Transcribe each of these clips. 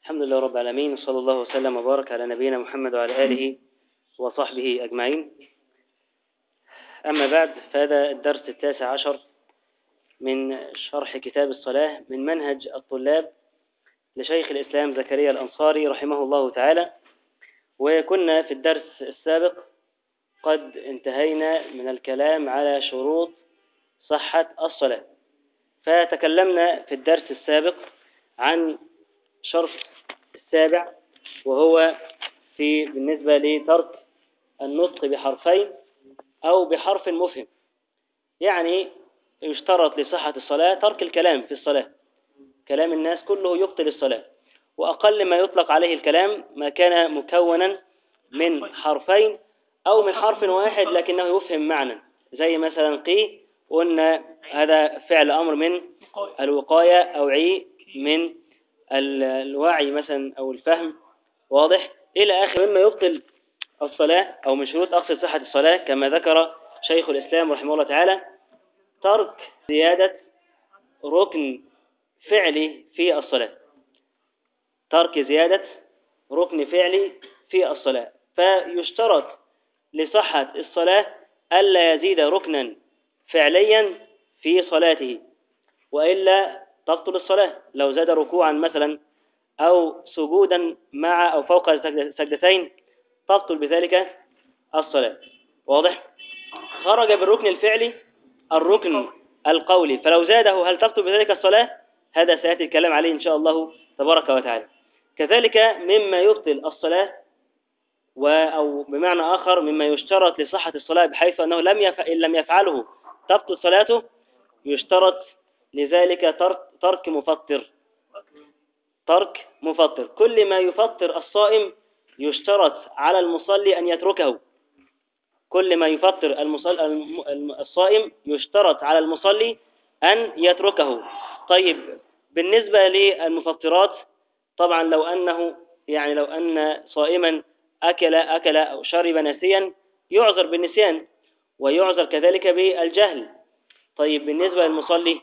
الحمد لله رب العالمين، وصلى الله وسلم وبارك على نبينا محمد وعلى آله وصحبه أجمعين. أما بعد، فهذا الدرس 19 من شرح كتاب الصلاة من منهج الطلاب لشيخ الإسلام زكريا الأنصاري رحمه الله تعالى. وكنا في الدرس السابق قد انتهينا من الكلام على شروط صحة الصلاة، فتكلمنا في الدرس السابق عن شرط السابع، وهو بالنسبة لترك النطق بحرفين أو بحرف مفهم. يعني يشترط لصحة الصلاة ترك الكلام في الصلاة، كلام الناس كله يبطل الصلاة، وأقل ما يطلق عليه الكلام ما كان مكونا من حرفين أو من حرف واحد لكنه يفهم معنى، زي مثلا قي، قلنا هذا فعل أمر من الوقاية، أو عي من الوعي مثلا أو الفهم، واضح، إلى آخر مما يبطل الصلاة أو من شروط أقصى صحة الصلاة. كما ذكر شيخ الإسلام رحمه الله تعالى ترك زيادة ركن فعلي في الصلاة، ترك زيادة ركن فعلي في الصلاة. فيشترط لصحة الصلاة ألا يزيد ركنا فعليا في صلاته، وإلا تبطل الصلاة. لو زاد ركوعا مثلا أو سجودا مع أو فوق سجدتين تبطل بذلك الصلاة، واضح. خرج بالركن الفعلي الركن القولي، فلو زاده هل تبطل بذلك الصلاة؟ هذا سيأتي الكلام عليه إن شاء الله تبارك وتعالى. كذلك مما يبطل الصلاة أو بمعنى آخر مما يشترط لصحة الصلاة بحيث أنه إن لم يفعله تبطل صلاته، يشترط لذلك ترك مفطر. ترك مفطر، كل ما يفطر الصائم يشترط على المصلي أن يتركه. كل ما يفطر الصائم يشترط على المصلي أن يتركه. طيب، بالنسبة للمفطرات، طبعا لو أن صائما أكل أو شرب ناسيا يعذر بالنسيان، ويعذر كذلك بالجهل. طيب، بالنسبة للمصلي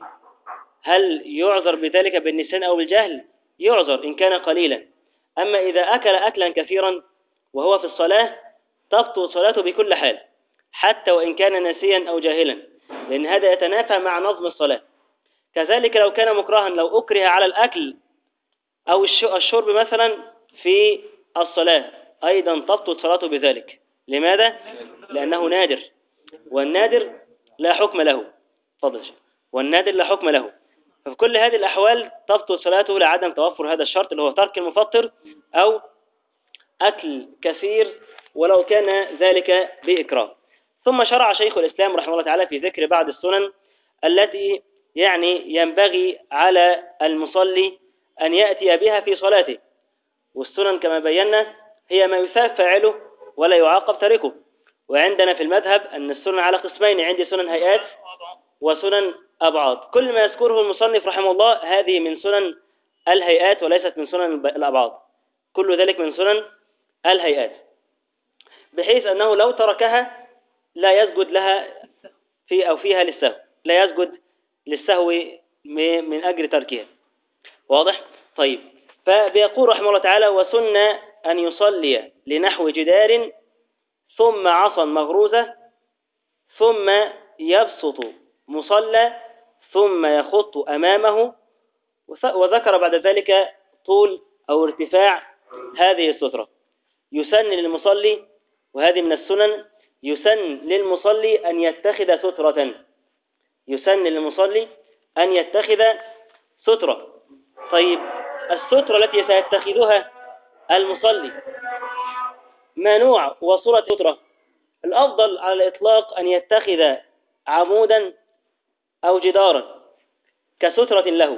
هل يعذر بذلك بالنسيان أو بالجهل؟ يعذر إن كان قليلا. أما إذا أكل أكلا كثيرا وهو في الصلاة تبطل صلاته بكل حال، حتى وإن كان ناسيا أو جاهلا، لأن هذا يتنافى مع نظم الصلاة. كذلك لو كان مكرها، لو أكره على الأكل أو الشرب مثلا في الصلاة أيضا تبطل صلاته بذلك. لماذا؟ لأنه نادر، والنادر لا حكم له. فضل، والنادر لا حكم له. ففي كل هذه الأحوال تبطل صلاته لعدم توفر هذا الشرط اللي هو ترك المفطر أو أكل كثير ولو كان ذلك بإكراه. ثم شرع شيخ الإسلام رحمه الله تعالى في ذكر بعض السنن التي ينبغي على المصلي أن يأتي بها في صلاته. والسنن كما بينا هي ما يثاب فاعله ولا يعاقب تاركه. وعندنا في المذهب أن السنن على قسمين، عندي سنن هيئات وسنن أبعاد. كل ما يذكره المصنف رحمه الله هذه من سنن الهيئات وليست من سنن الأبعاد، كل ذلك من سنن الهيئات، بحيث أنه لو تركها لا يسجد لها فيها للسهو، لا يسجد للسهو من أجل تركها، واضح؟ طيب، فبيقول رحمه الله تعالى: وسن أن يصلي لنحو جدار ثم عصا مغروزة ثم يبسط مصلى ثم يخط أمامه، وذكر بعد ذلك طول أو ارتفاع هذه السترة. يسن للمصلي، وهذه من السنن، يسن للمصلي أن يتخذ سترة. يسن للمصلي أن يتخذ سترة. طيب، السترة التي سيتخذها المصلي ما نوع وصورة سترة؟ الأفضل على الإطلاق أن يتخذ عمودا أو جدارا كسترة له.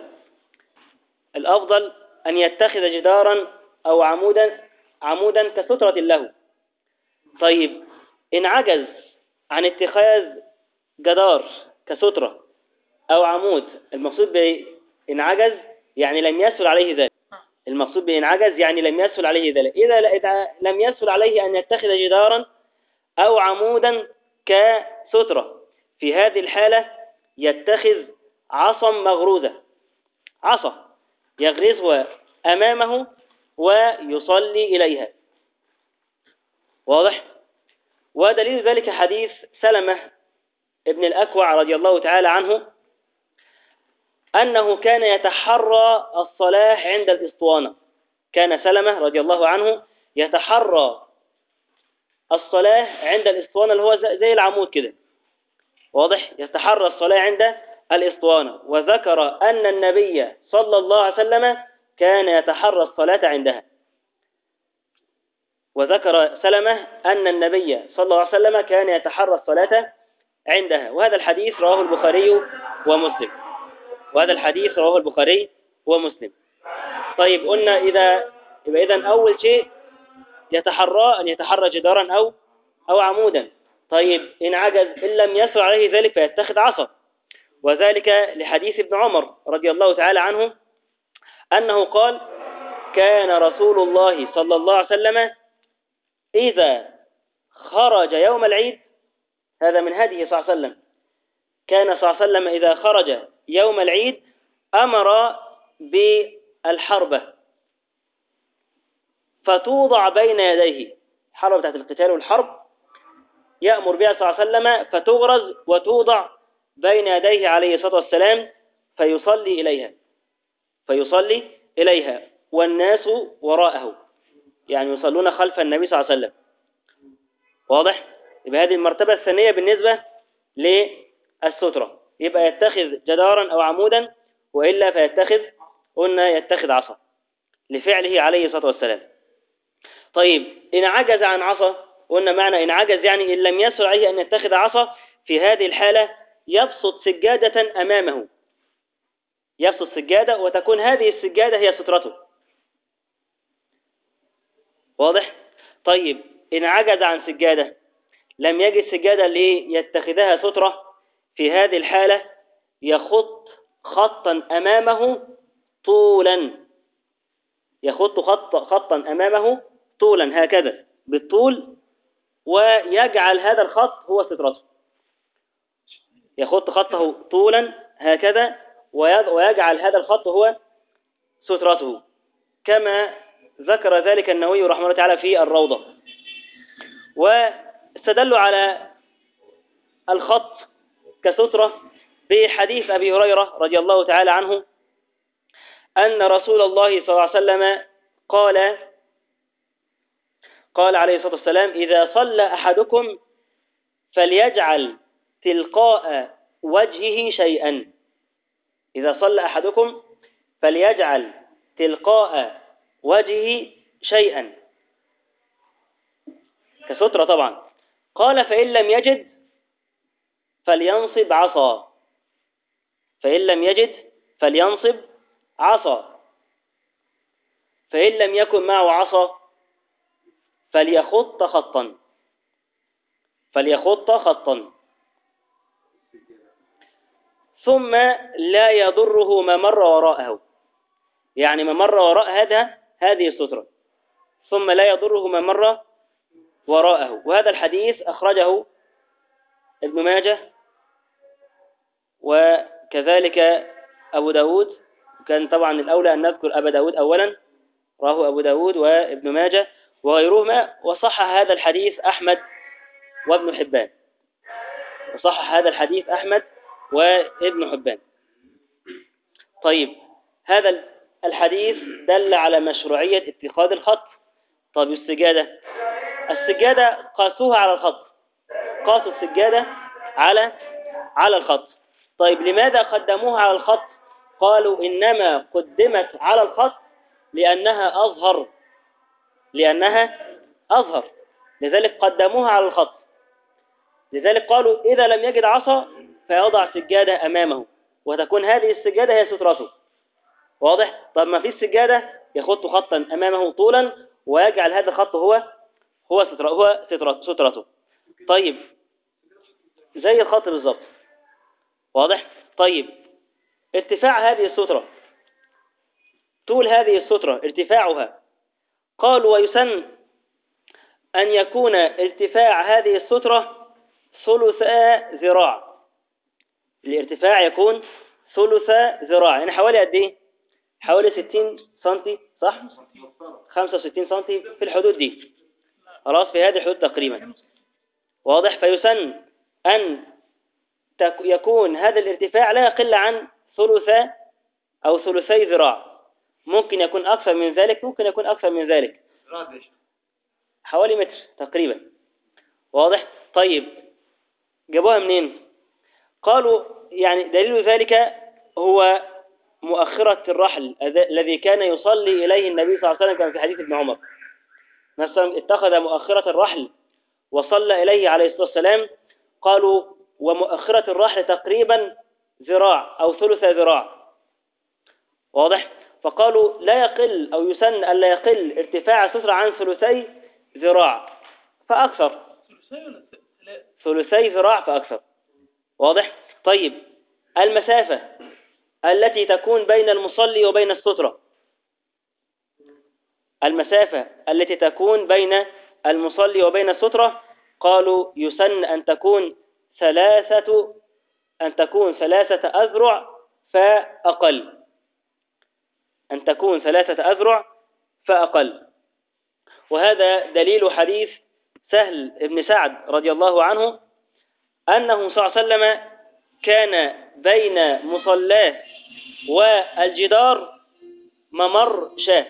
الأفضل أن يتخذ جدارا أو عمودا كسترة له. طيب، إن عجز عن اتخاذ جدار كسترة أو عمود، المقصود بإن عجز يعني لم يسهل عليه ذلك. المقصود بإن عجز يعني لم يسهل عليه ذلك. إذا لم يسهل عليه أن يتخذ جدارا أو عمودا كسترة، في هذه الحالة يتخذ عصا مغروزة، عصا يغرزها أمامه ويصلي إليها. واضح؟ ودليل ذلك حديث سلمة ابن الأكوع رضي الله تعالى عنه أنه كان يتحرى الصلاة عند الإسطوانة. كان سلمة رضي الله عنه يتحرى الصلاة عند الإسطوانة اللي هو زي العمود كده. واضح؟ يتحرى الصلاة عند الإسطوانة. وذكر أن النبي صلى الله عليه وسلم كان يتحرى الصلاة عندها. وذكر سلمة أن النبي صلى الله عليه وسلم كان يتحرى الصلاة عندها. وهذا الحديث رواه البخاري ومسلم. وهذا الحديث رواه البخاري ومسلم. طيب قلنا إذا أول شيء يتحرى أن يتحرى جدارا أو عمودا. طيب إن عجز إن لم يسر عليه ذلك فيتخذ عصا. وذلك لحديث ابن عمر رضي الله تعالى عنه أنه قال: كان رسول الله صلى الله عليه وسلم إذا خرج يوم العيد، هذا من هديه صلى الله عليه وسلم، كان صلى الله عليه وسلم إذا خرج يوم العيد أمر بالحربة فتوضع بين يديه. الحربة بتاعت القتال والحرب يأمر بها صلى الله عليه وسلم فتغرز وتوضع بين يديه عليه الصلاة والسلام فيصلي إليها والناس وراءه، يعني يصلون خلف النبي صلى الله عليه وسلم. واضح؟ يبقى هذه المرتبة الثانية بالنسبة للسترة. يبقى يتخذ جدارا أو عمودا، وإلا يتخذ عصا لفعله عليه الصلاة والسلام. طيب إن عجز عن عصا، قلنا معنى إن عجز يعني إن لم يسر عليه أن يتخذ عصا، في هذه الحالة يبسط سجادة أمامه، يبسط سجادة وتكون هذه السجادة هي سترته. واضح؟ طيب إن عجز عن سجادة، لم يجد سجادة ليتخذها سترة، في هذه الحالة يخط خطا أمامه طولا، يخط خطا أمامه طولا هكذا بالطول، ويجعل هذا الخط هو سترته. يخط خطه طولا هكذا ويجعل هذا الخط هو سترته، كما ذكر ذلك النووي رحمه الله تعالى في الروضة. واستدلوا على الخط كسترة بحديث أبي هريرة رضي الله تعالى عنه أن رسول الله صلى الله عليه وسلم قال عليه الصلاة والسلام: إذا صلى أحدكم فليجعل تلقاء وجهه شيئا. إذا صلى أحدكم فليجعل تلقاء وجهه شيئا، كسترة طبعا. قال: فإن لم يجد فلينصب عصا. فإن لم يجد فلينصب عصا. فإن لم يكن معه عصا فليخط خطا ثم لا يضره ما مر وراءه، يعني ما مر وراء هذه السترة، ثم لا يضره ما مر وراءه. وهذا الحديث أخرجه ابن ماجه وكذلك أبو داود. كان طبعا الأولى أن نذكر أبا داود أولا، رواه أبو داود وابن ماجه وغيرهما. وصح هذا الحديث أحمد وابن حبان، وصح هذا الحديث أحمد وابن حبان. طيب هذا الحديث دل على مشروعية اتخاذ الخط. طيب السجادة قاسوها على الخط، قاسوا السجادة على الخط. طيب لماذا قدموها على الخط؟ قالوا إنما قدمت على الخط لأنها أظهر، لذلك قدموها على الخط. لذلك قالوا إذا لم يجد عصا فيضع سجادة أمامه وتكون هذه السجادة هي سترته. واضح؟ طب ما في السجادة يخط خطا أمامه طولا ويجعل هذا الخط هو سترته. طيب زي الخط بالظبط. واضح؟ طيب ارتفاع هذه السترة، طول هذه السترة ارتفاعها، قالوا ويسن أن يكون ارتفاع هذه السترة ثلثا ذراع. الارتفاع يكون ثلث ذراع، يعني حوالي قد ايه؟ حوالي 60 سنتي، صح؟ 65 سنتي في الحدود دي، خلاص في هذه الحدود تقريبا. واضح؟ فيسن أن يكون هذا الارتفاع لا يقل عن ثلث أو ثلثي ذراع، ممكن يكون أكثر من ذلك، ممكن يكون أكثر من ذلك، حوالي متر تقريبا. واضح؟ طيب جابوها منين؟ قالوا يعني دليل ذلك هو مؤخرة الرحل الذي كان يصلي إليه النبي صلى الله عليه وسلم، كما في حديث ابن عمر مثلا اتخذ مؤخرة الرحل وصلى إليه عليه الصلاة والسلام. قالوا ومؤخرة الرحل تقريبا ذراع أو ثلث ذراع. واضح؟ فقالوا لا يقل أو يسن ألا يقل ارتفاع السترة عن ثلثي ذراع فأكثر، ثلثي ذراع فأكثر. واضح؟ طيب المسافة التي تكون بين المصلي وبين السترة، المسافة التي تكون بين المصلي وبين السترة، قالوا يسن أن تكون ثلاثة أذرع فأقل، أن تكون 3 أذرع فأقل. وهذا دليل حديث سهل بن سعد رضي الله عنه أنه صلى الله عليه وسلم كان بين مصلاه والجدار ممر شاة،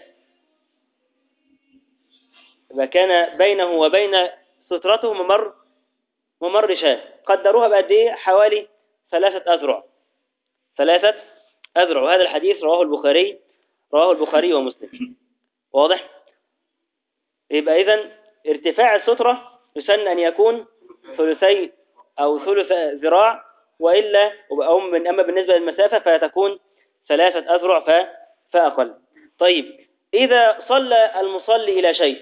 فكان بينه وبين سترته ممر شاة، قدروها بقد ايه؟ حوالي 3 أذرع، 3 أذرع. وهذا الحديث رواه البخاري ومسلم. واضح؟ يبقى إذن ارتفاع السترة يسن أن يكون ثلثي أو ثلث ذراع، وإلا أما بالنسبة للمسافة فتكون 3 أذرع فأقل. طيب إذا صلى المصلي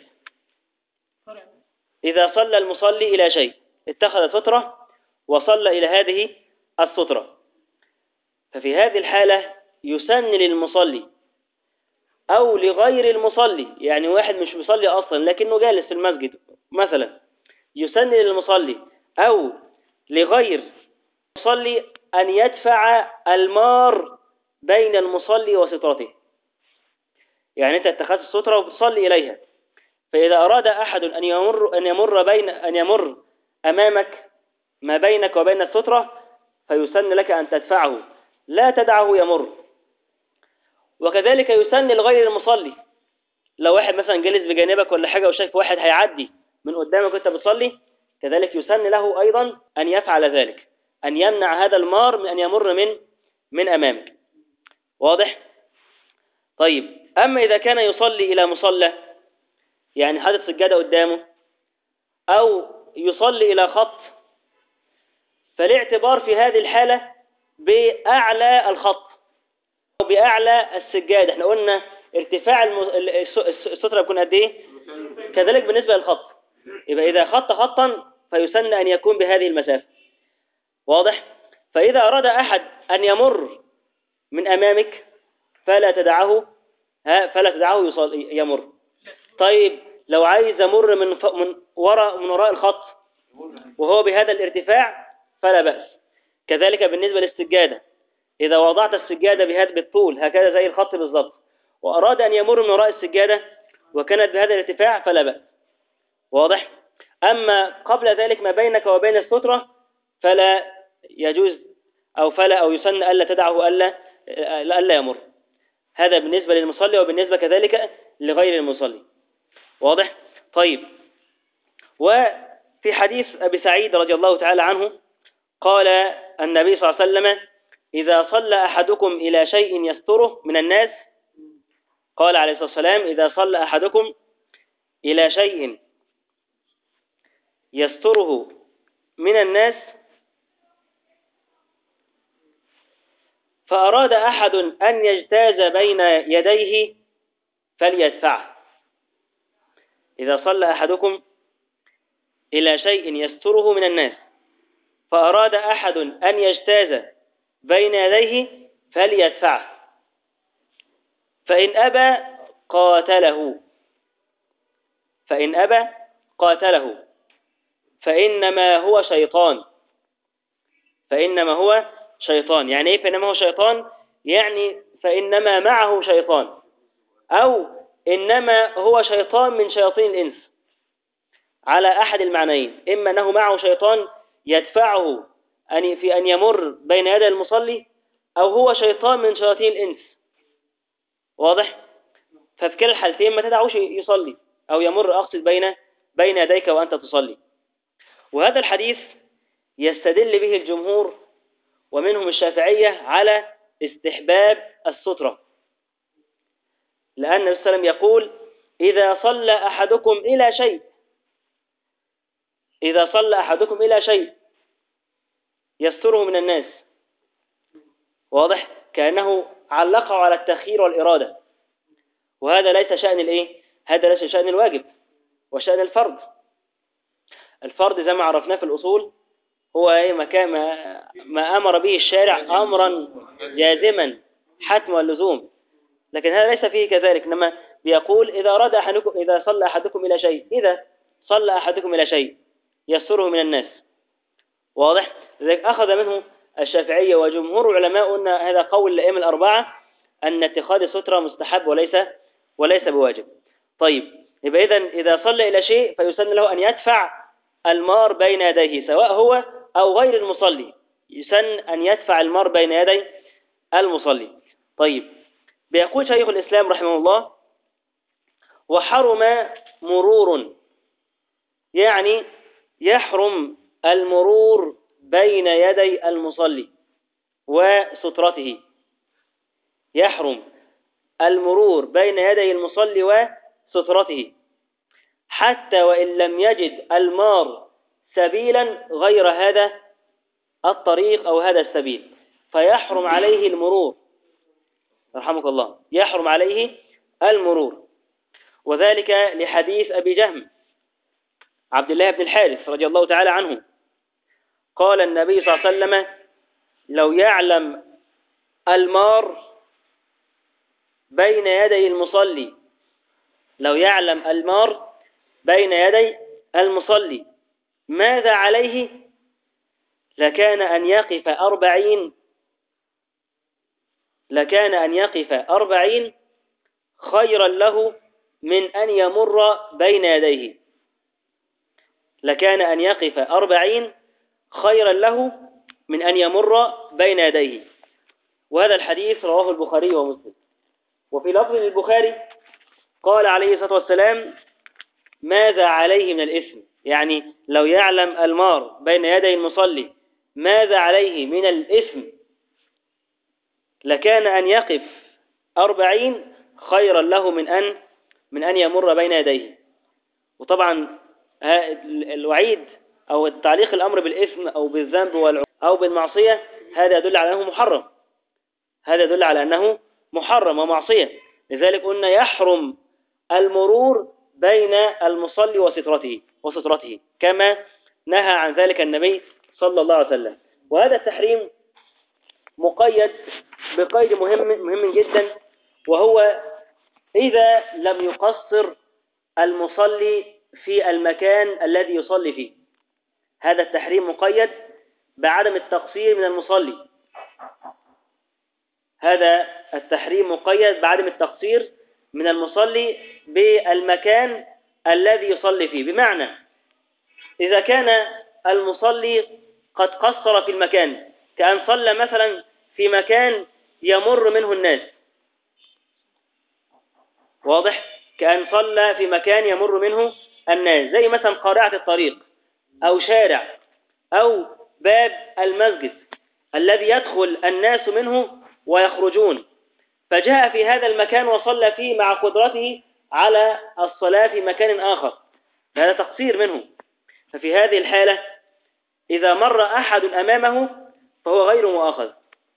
إلى شيء اتخذ سترة وصلى إلى هذه السترة، ففي هذه الحالة يسن للمصلي أو لغير المصلي، يعني واحد مش مصلي أصلا لكنه جالس في المسجد مثلا، يسن للمصلي أو لغير المصلي أن يدفع المار بين المصلي وسترته. يعني أنت اتخذت السترة وبتصلي إليها، فإذا أراد أحد أن يمر أمامك ما بينك وبين السترة فيسن لك أن تدفعه، لا تدعه يمر. وكذلك يسن لغير المصلي، لو واحد مثلا جلس بجانبك ولا حاجة وشايف واحد هيعدي من قدامك وانت بتصلي، كذلك يسن له أيضا أن يفعل ذلك، أن يمنع هذا المار من أن يمر من أمامك. واضح؟ طيب أما إذا كان يصلي إلى مصلى، يعني حاطط سجادة قدامه، أو يصلي إلى خط، فالاعتبار في هذه الحالة بأعلى الخط أو بأعلى السجادة. احنا قلنا ارتفاع السترة يكون قد ايه؟ كذلك بالنسبة للخط، يبقى إذا خط خطا فيسن أن يكون بهذه المسافة. واضح؟ فإذا أراد أحد أن يمر من أمامك فلا تدعه يمر. طيب لو عايز يمر من وراء الخط وهو بهذا الارتفاع فلا بأس. كذلك بالنسبة للسجادة، إذا وضعت السجادة بهذا بالطول هكذا زي الخط بالضبط، وأراد أن يمر من وراء السجادة وكانت بهذا الارتفاع فلا بأس. واضح؟ أما قبل ذلك ما بينك وبين السترة فلا يجوز أو يسن ألا تدعه ألا يمر. هذا بالنسبة للمصلي، وبالنسبة كذلك لغير المصلي. واضح؟ طيب وفي حديث أبي سعيد رضي الله تعالى عنه قال النبي صلى الله عليه وسلم إذا صلى أحدكم إلى شيء يستره من الناس، قال عليه الصلاة والسلام إذا صلى أحدكم إلى شيء يستره من الناس فأراد أحد أن يجتاز بين يديه فليدفعه. إذا صلى أحدكم إلى شيء يستره من الناس فأراد أحد أن يجتاز بين يديه فليدفعه، فإن أبى قاتله فإنما هو شيطان. يعني إيه فإنما هو شيطان؟ يعني فإنما معه شيطان، أو إنما هو شيطان من شياطين الإنس على أحد المعنيين، إما أنه معه شيطان يدفعه في أن يمر بين يدي المصلي، أو هو شيطان من شياطين الإنس. واضح؟ ففي كلا الحالتين ما تدعوش يصلي أو يمر، أقصد بين يديك وأنت تصلي. وهذا الحديث يستدل به الجمهور ومنهم الشافعية على استحباب السترة، لأن النبي صلى الله عليه وسلم يقول: إذا صلى أحدكم إلى شيء يستره من الناس. واضح؟ كأنه علقه على التخيير والإرادة، وهذا ليس شأن الإيه؟ هذا ليس شأن الواجب وشأن الفرض. الفرض زي ما عرفناه في الأصول هو إيه؟ ما أمر به الشارع أمرا جازما حتما واللزوم، لكن هذا ليس فيه كذلك، إنما بيقول إذا صلى أحدكم إلى شيء يستره من الناس. واضح؟ لذلك أخذ منه الشافعية وجمهور العلماء أن هذا قول الأئمة الأربعة أن اتخاذ السترة مستحب وليس بواجب. طيب، يبقى إذا صلى إلى شيء فيسن له أن يدفع المار بين يديه، سواء هو أو غير المصلي، يسن أن يدفع المار بين يدي المصلي. طيب، بيقول شيخ الإسلام رحمه الله: وحرم مرور، يعني يحرم المرور بين يدي المصلي وسترته. يحرم المرور بين يدي المصلي وسترته، حتى وإن لم يجد المار سبيلا غير هذا الطريق أو هذا السبيل، فيحرم عليه المرور. رحمك الله، يحرم عليه المرور. وذلك لحديث أبي جهم عبد الله بن الحارث رضي الله تعالى عنه، قال النبي صلى الله عليه وسلم: لو يعلم المار بين يدي المصلي، ماذا عليه، لكان أن يقف 40 خيرا له من أن يمر بين يديه. لكان أن يقف 40 خيرا له من أن يمر بين يديه. وهذا الحديث رواه البخاري ومسلم. وفي لفظ للبخاري قال عليه الصلاة والسلام: ماذا عليه من الإثم، يعني لو يعلم المار بين يدي المصلي ماذا عليه من الإثم، لكان أن يقف 40 خيرا له من أن يمر بين يديه. وطبعا الوعيد أو تعليق الأمر بالإثم أو بالذنب أو بالمعصية هذا يدل على أنه محرم ومعصية. لذلك قلنا يحرم المرور بين المصلي وسترته كما نهى عن ذلك النبي صلى الله عليه وسلم. وهذا التحريم مقيد بقيد مهم جدا، وهو إذا لم يقصر المصلي في المكان الذي يصلي فيه. هذا التحريم مقيد بعدم التقصير من المصلي. هذا التحريم مقيد بعدم التقصير من المصلي بالمكان الذي يصلي فيه. بمعنى إذا كان المصلي قد قصر في المكان، كأن صلى مثلا في مكان يمر منه الناس. واضح؟ كأن صلى في مكان يمر منه الناس، زي مثلا قارعة الطريق أو شارع أو باب المسجد الذي يدخل الناس منه ويخرجون، فجاء في هذا المكان وصلى فيه مع قدرته على الصلاة في مكان آخر، هذا تقصير منه. ففي هذه الحالة إذا مر أحد أمامه فهو غير مؤاخذ.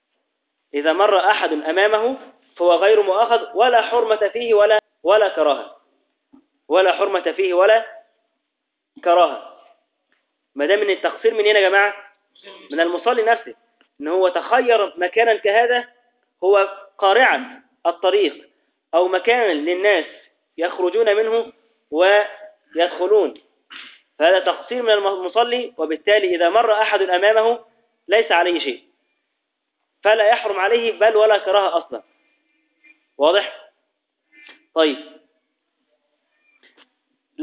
ولا حرمة فيه ولا كراهة. ما دام من التقصير من هنا يا جماعة، من المصلي نفسه، إن هو تخير مكانا كهذا هو قارعا الطريق أو مكان للناس يخرجون منه ويدخلون، فهذا تقصير من المصلي. وبالتالي إذا مر أحد أمامه ليس عليه شيء، فلا يحرم عليه بل ولا كراهة أصلا. واضح؟ طيب،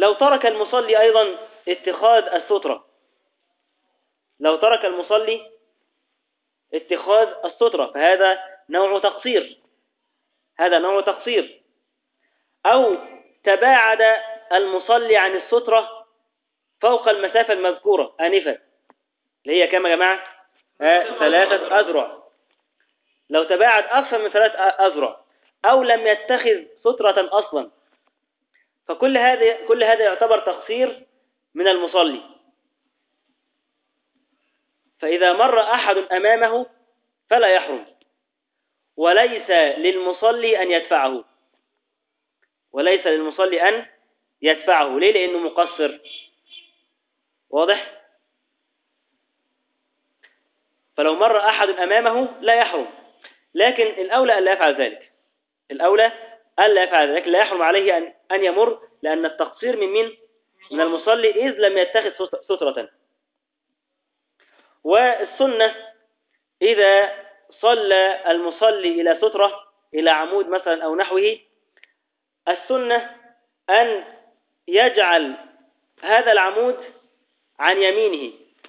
لو ترك المصلي أيضا اتخاذ السترة، لو ترك المصلي اتخاذ السترة فهذا نوع تقصير، هذا نوع تقصير. أو تباعد المصلي عن السترة فوق المسافة المذكورة آنفا، اللي هي كم يا جماعة؟ 3 أذرع. لو تباعد أكثر من 3 أذرع أو لم يتخذ سترة أصلا، فكل هذا يعتبر تقصير من المصلي. فإذا مر أحد أمامه فلا يحرم، وليس للمصلي أن يدفعه، وليس للمصلي أن يدفعه. ليه؟ لأنه مقصر. واضح؟ فلو مر أحد أمامه لا يحرم، لكن الأولى ألا يفعل ذلك، الأولى ألا يفعل ذلك، لا يحرم عليه أن يمر، لأن التقصير من المصلي إذ لم يتخذ سترة. والسنة إذا صلى المصلي إلى سترة، إلى عمود مثلا أو نحوه، السنة أن يجعل هذا العمود عن يمينه،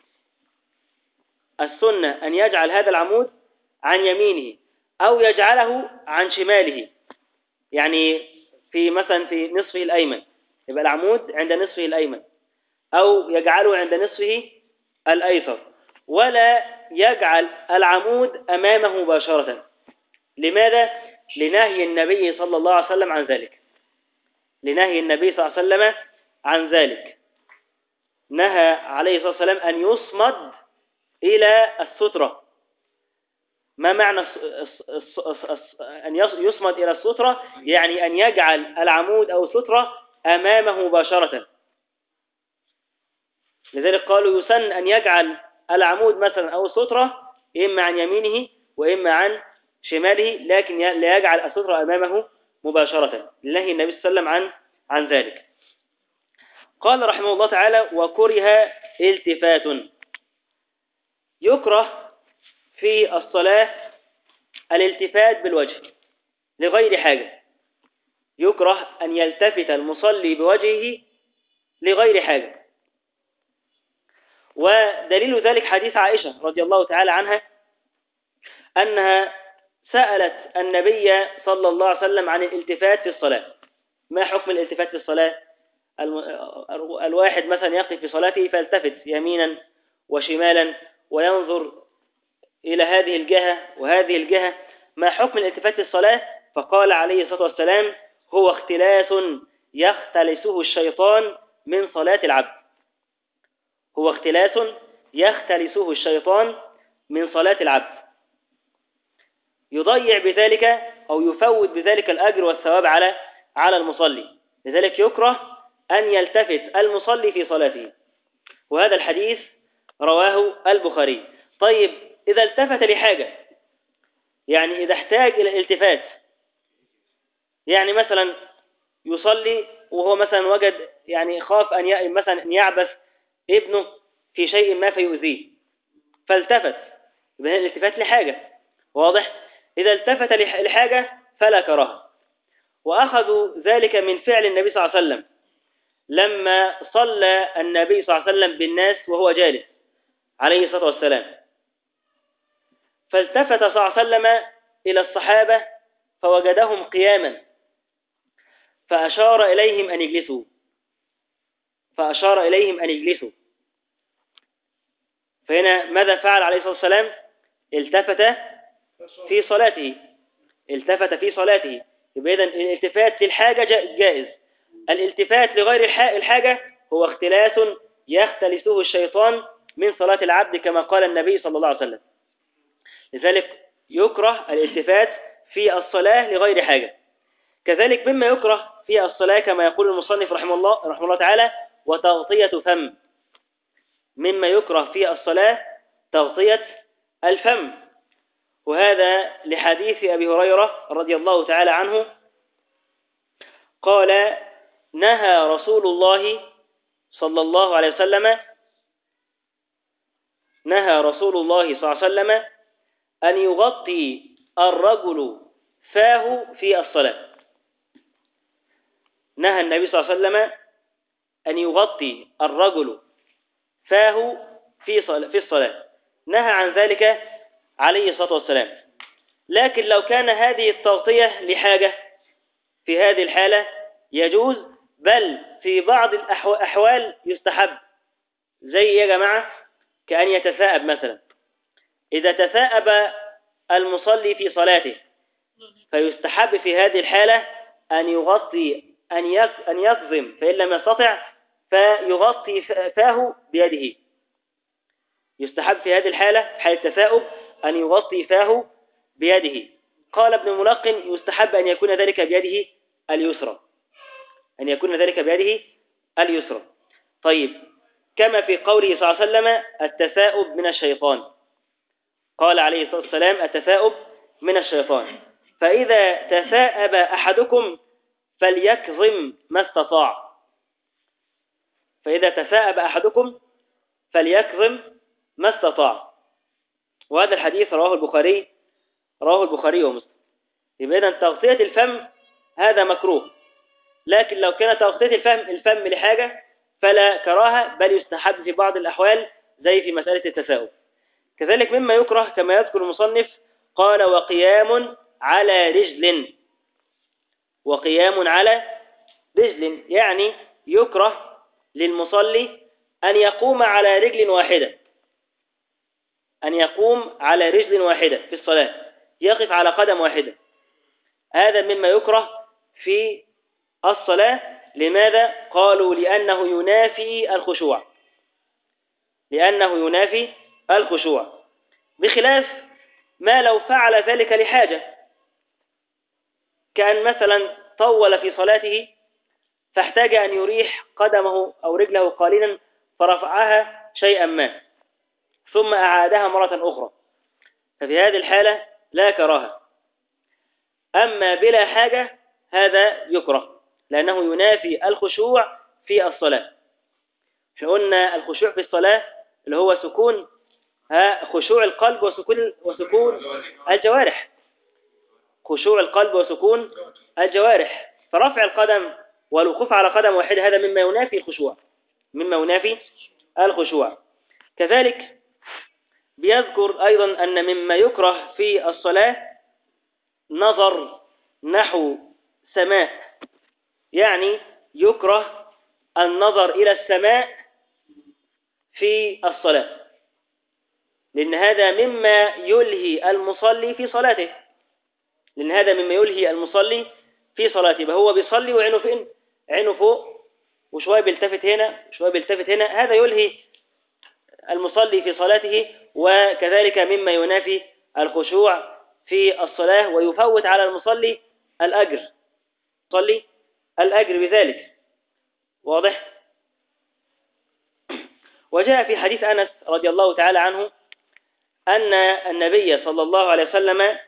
السنة أن يجعل هذا العمود عن يمينه أو يجعله عن شماله، يعني مثلا في نصفه الأيمن، يبقى العمود عند نصفه الأيمن، أو يجعله عند نصفه الأيسر، ولا يجعل العمود أمامه مباشرة. لماذا؟ لنهي النبي صلى الله عليه وسلم عن ذلك، لنهي النبي صلى الله عليه وسلم عن ذلك. نهى عليه الصلاة والسلام أن يصمد إلى السترة. ما معنى أن يصمد إلى السترة؟ يعني أن يجعل العمود أو السترة أمامه مباشرة. لذلك قالوا يسن أن يجعل العمود مثلا أو السترة إما عن يمينه وإما عن شماله، لكن لا يجعل السترة أمامه مباشرة، لنهي النبي صلى الله عليه وسلم عن ذلك. قال رحمه الله تعالى: وكره التفات. يكره في الصلاة الالتفات بالوجه لغير حاجة، يكره أن يلتفت المصلي بوجهه لغير حاجة. ودليل ذلك حديث عائشة رضي الله تعالى عنها أنها سألت النبي صلى الله عليه وسلم عن الالتفات في الصلاة. ما حكم الالتفات في الصلاة؟ الواحد مثلا يقف في صلاته فيلتفت يمينا وشمالا وينظر إلى هذه الجهة وهذه الجهة، ما حكم الالتفات في الصلاة؟ فقال عليه الصلاة والسلام: هو اختلاس يختلسه الشيطان من صلاة العبد، هو اختلاس يختلسه الشيطان من صلاة العبد، يضيع بذلك أو يفوت بذلك الأجر والثواب على المصلي. لذلك يكره أن يلتفت المصلي في صلاته، وهذا الحديث رواه البخاري. طيب إذا التفت لحاجة، يعني إذا احتاج إلى الالتفات، يعني مثلا يصلي وهو مثلا وجد، يعني خاف مثلا أن يعبث ابنه في شيء ما فيؤذيه فالتفت، يبقى الالتفات لحاجة. واضح؟ إذا التفت لحاجة فلا كراهة. وأخذوا ذلك من فعل النبي صلى الله عليه وسلم لما صلى النبي صلى الله عليه وسلم بالناس وهو جالس عليه الصلاة والسلام، فالتفت صلى الله عليه وسلم إلى الصحابة فوجدهم قياما فأشار إليهم أن يجلسوا، فأشار إليهم أن يجلسوا. فهنا ماذا فعل عليه الصلاة والسلام؟ التفت في صلاته، التفت في صلاته. يبقى إذن الالتفات للحاجة جائز، الالتفات لغير الحاجة هو اختلاس يختلسه الشيطان من صلاة العبد كما قال النبي صلى الله عليه وسلم. لذلك يكره الالتفات في الصلاة لغير حاجة. كذلك مما يكره في الصلاة كما يقول المصنف رحمه الله تعالى: وتغطية فم. مما يكره في الصلاة تغطية الفم، وهذا لحديث أبي هريرة رضي الله تعالى عنه قال: نهى رسول الله صلى الله عليه وسلم، نهى رسول الله صلى الله عليه وسلم أن يغطي الرجل فاه في الصلاة. نهى النبي صلى الله عليه وسلم أن يغطي الرجل فاه في الصلاة، نهى عن ذلك عليه الصلاة والسلام. لكن لو كان هذه التغطية لحاجة في هذه الحالة يجوز، بل في بعض الأحوال يستحب. زي إيه يا جماعة؟ كأن يتثاءب مثلا. إذا تثاءب المصلي في صلاته فيستحب في هذه الحالة أن يغطي أن يكظم، فإن لم يستطع فيغطي فاه بيده. يستحب في هذه الحالة، حال التثاؤب، أن يغطي فاه بيده. قال ابن الملقن يستحب أن يكون ذلك بيده اليسرى، أن يكون ذلك بيده اليسرى. طيب، كما في قوله صلى الله عليه وسلم التثاؤب من الشيطان، قال عليه الصلاة والسلام التثاؤب من الشيطان. فإذا تثاءب أحدكم فليكظم ما استطاع، فإذا تثاءب أحدكم فليكظم ما استطاع. وهذا الحديث رواه البخاري ومسلم. يبقى إذن تغطية الفم هذا مكروه، لكن لو كانت تغطية الفم لحاجة فلا كراهة، بل يستحب في بعض الأحوال زي في مسألة التثاؤب. كذلك مما يكره كما يذكر المصنف قال وقيام على رجل، وقيام على رجل يعني يكره للمصلي أن يقوم على رجل واحدة، أن يقوم على رجل واحدة في الصلاة، يقف على قدم واحدة. هذا مما يكره في الصلاة. لماذا؟ قالوا لأنه ينافي الخشوع، لأنه ينافي الخشوع، بخلاف ما لو فعل ذلك لحاجة، كأن مثلا طول في صلاته فاحتاج أن يريح قدمه أو رجله قليلا فرفعها شيئا ما ثم أعادها مرة أخرى، ففي هذه الحالة لا كراهة. أما بلا حاجة هذا يكره، لأنه ينافي الخشوع في الصلاة. قلنا الخشوع في الصلاة اللي هو سكون خشوع القلب وسكون الجوارح، خشوع القلب وسكون الجوارح. فرفع القدم والوقوف على قدم واحدة هذا مما ينافي الخشوع، مما ينافي الخشوع. كذلك بيذكر أيضا أن مما يكره في الصلاة نظر نحو سماء، يعني يكره النظر إلى السماء في الصلاة، لأن هذا مما يلهي المصلي في صلاته، لأن هذا مما يلهي المصلي في صلاته. فهو بيصلي وعينه فين؟ عينه فوق، وشوية بيلتفت هنا وشوية بيلتفت هنا، هذا يلهي المصلي في صلاته، وكذلك مما ينافي الخشوع في الصلاة ويفوت على المصلي الأجر، صلي الأجر بذلك. واضح؟ وجاء في حديث أنس رضي الله تعالى عنه أن النبي صلى الله عليه وسلم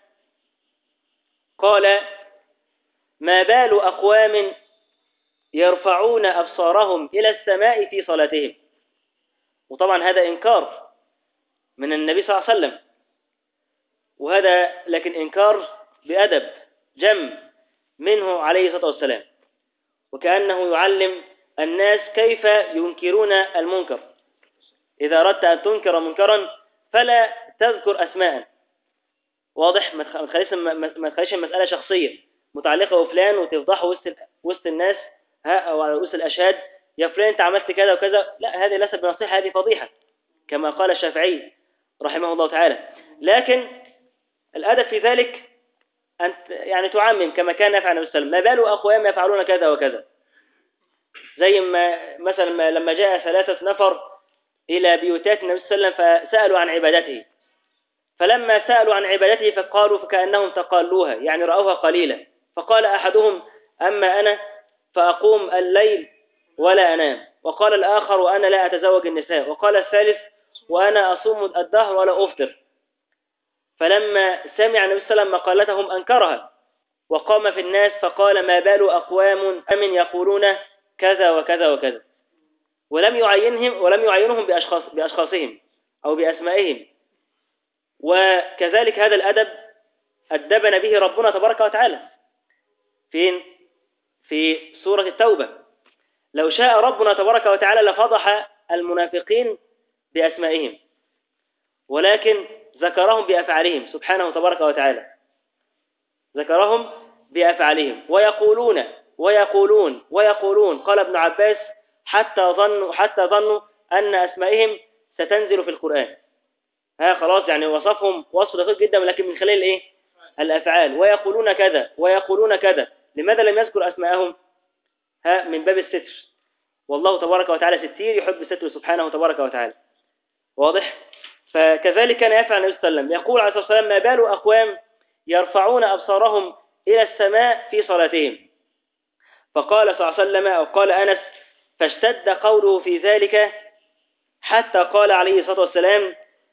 قال ما بال أقوام يرفعون أبصارهم إلى السماء في صلاتهم. وطبعا هذا إنكار من النبي صلى الله عليه وسلم، وهذا لكن إنكار بأدب جم منه عليه الصلاة والسلام، وكأنه يعلم الناس كيف ينكرون المنكر. إذا أردت أن تنكر منكرا فلا تذكر أسماء. واضح؟ ما تخليش المسألة شخصية متعلقة بفلان وتفضحه وسط الناس أو على رؤوس الأشهاد، يا فلان أنت عملت كذا وكذا. لا، هذه ليست بنصيحة، هذه فضيحة كما قال الشافعي رحمه الله تعالى. لكن الأدب في ذلك أن يعني تعمم كما كان يفعل النبي صلى الله عليه وسلم. ما بال أقوام يفعلون كذا وكذا، زي ما مثلا لما جاء 3 نفر إلى بيوتات النبي صلى الله عليه وسلم فسألوا عن عبادته، فلما سألوا عن عبادته فقالوا فكأنهم تقالوها، يعني رأوها قليلا. فقال أحدهم أما أنا فأقوم الليل ولا أنام، وقال الآخر وأنا لا أتزوج النساء، وقال الثالث وأنا أصوم الدهر ولا أفطر. فلما سمع النبي صلى الله عليه وسلم مقالتهم أنكرها وقام في الناس فقال ما بال أقوام أمن يقولون كذا وكذا وكذا، ولم يعينهم بأشخاصهم أو بأسمائهم. وكذلك هذا الأدب أدبنا به ربنا تبارك وتعالى فين؟ في سورة التوبة لو شاء ربنا تبارك وتعالى لفضح المنافقين بأسمائهم، ولكن ذكرهم بأفعالهم سبحانه تبارك وتعالى، ذكرهم بأفعالهم. ويقولون قال ابن عباس حتى ظنوا أن أسمائهم ستنزل في القرآن. ها خلاص، يعني وصفهم وصف دقيق جدا، لكن من خلال الايه؟ الأفعال. ويقولون كذا ويقولون كذا. لماذا لم يذكر أسماءهم؟ ها من باب الستر، والله تبارك وتعالى ستير يحب الستر سبحانه تبارك وتعالى. واضح؟ فكذلك كان يفعل النبي صلى الله عليه وسلم. يقول عليه الصلاة والسلام: ما بال أقوام يرفعون أبصارهم إلى السماء في صلاتهم. فقال صلى الله عليه وسلم، أو قال أنس: فاشتد قوله في ذلك حتى قال عليه الصلاة والسلام: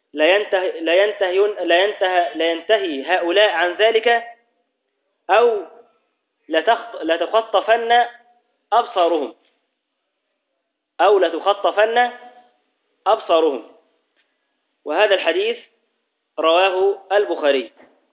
لا ينتهي هؤلاء عن ذلك أو لتخطفن أبصارهم أو لتخطفن أبصارهم. وهذا الحديث رواه البخاري.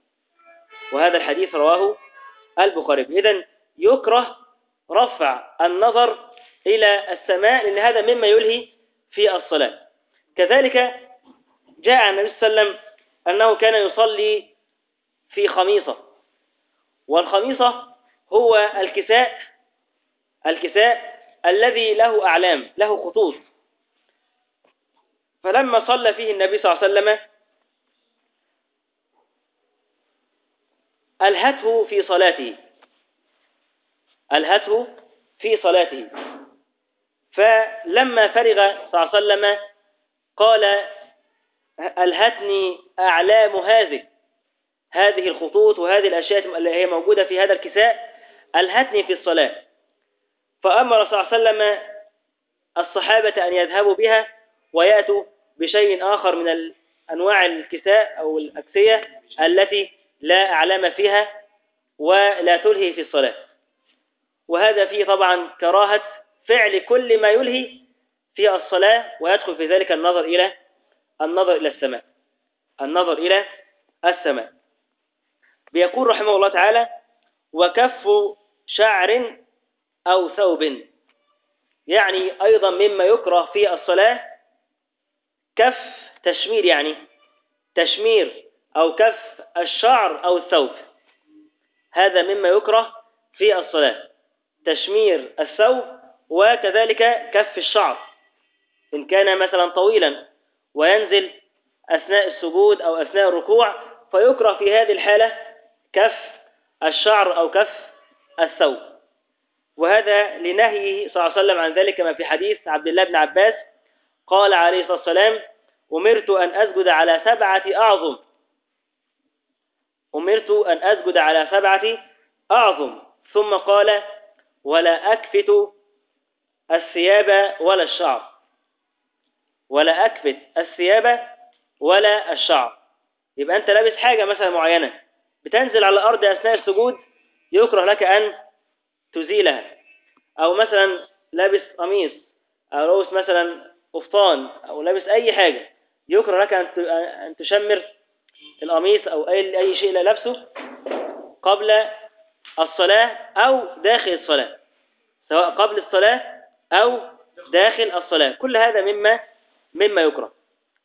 إذن يكره رفع النظر إلى السماء، لأن هذا مما يلهي في الصلاة. كذلك جاء عن النبي صلى الله عليه وسلم أنه كان يصلي في خميصة، والخميصة هو الكساء الذي له أعلام، له خطوط. فلما صلى فيه النبي صلى الله عليه وسلم ألهته في صلاته. فلما فرغ صلى الله عليه وسلم قال: ألهتني أعلام هذه الخطوط وهذه الأشياء اللي هي موجودة في هذا الكساء، ألهتني في الصلاة. فأمر صلى الله عليه وسلم الصحابة أن يذهبوا بها ويأتوا بشيء آخر من أنواع الكساء أو الأكسية التي لا أعلام فيها ولا تلهي في الصلاة. وهذا فيه طبعا كراهة فعل كل ما يلهي في الصلاة، ويدخل في ذلك النظر إلى السماء. بيقول رحمه الله تعالى: وكف شعر أو ثوب، يعني أيضا مما يكره في الصلاة كف تشمير، يعني تشمير أو كف الشعر أو الثوب، هذا مما يكره في الصلاة، تشمير الثوب وكذلك كف الشعر إن كان مثلا طويلا وينزل أثناء السجود أو أثناء الركوع، فيكره في هذه الحالة كف الشعر أو كف الثوب. وهذا لنهيه صلى الله عليه وسلم عن ذلك، كما في حديث عبد الله بن عباس قال عليه الصلاة والسلام: أمرت أن أسجد على 7 أعظم، ثم قال: ولا أكفت الثياب ولا الشعر. يبقى أنت لابس حاجة مثلا معينة بتنزل على الأرض أثناء السجود، يكره لك أن تزيلها. أو مثلا لابس قميص أو لابس مثلا قفطان أو لابس أي حاجة، يكره لك أن تشمر القميص أو أي شيء لا لابسه قبل الصلاة أو داخل الصلاة، سواء قبل الصلاة أو داخل الصلاة. كل هذا مما يكره،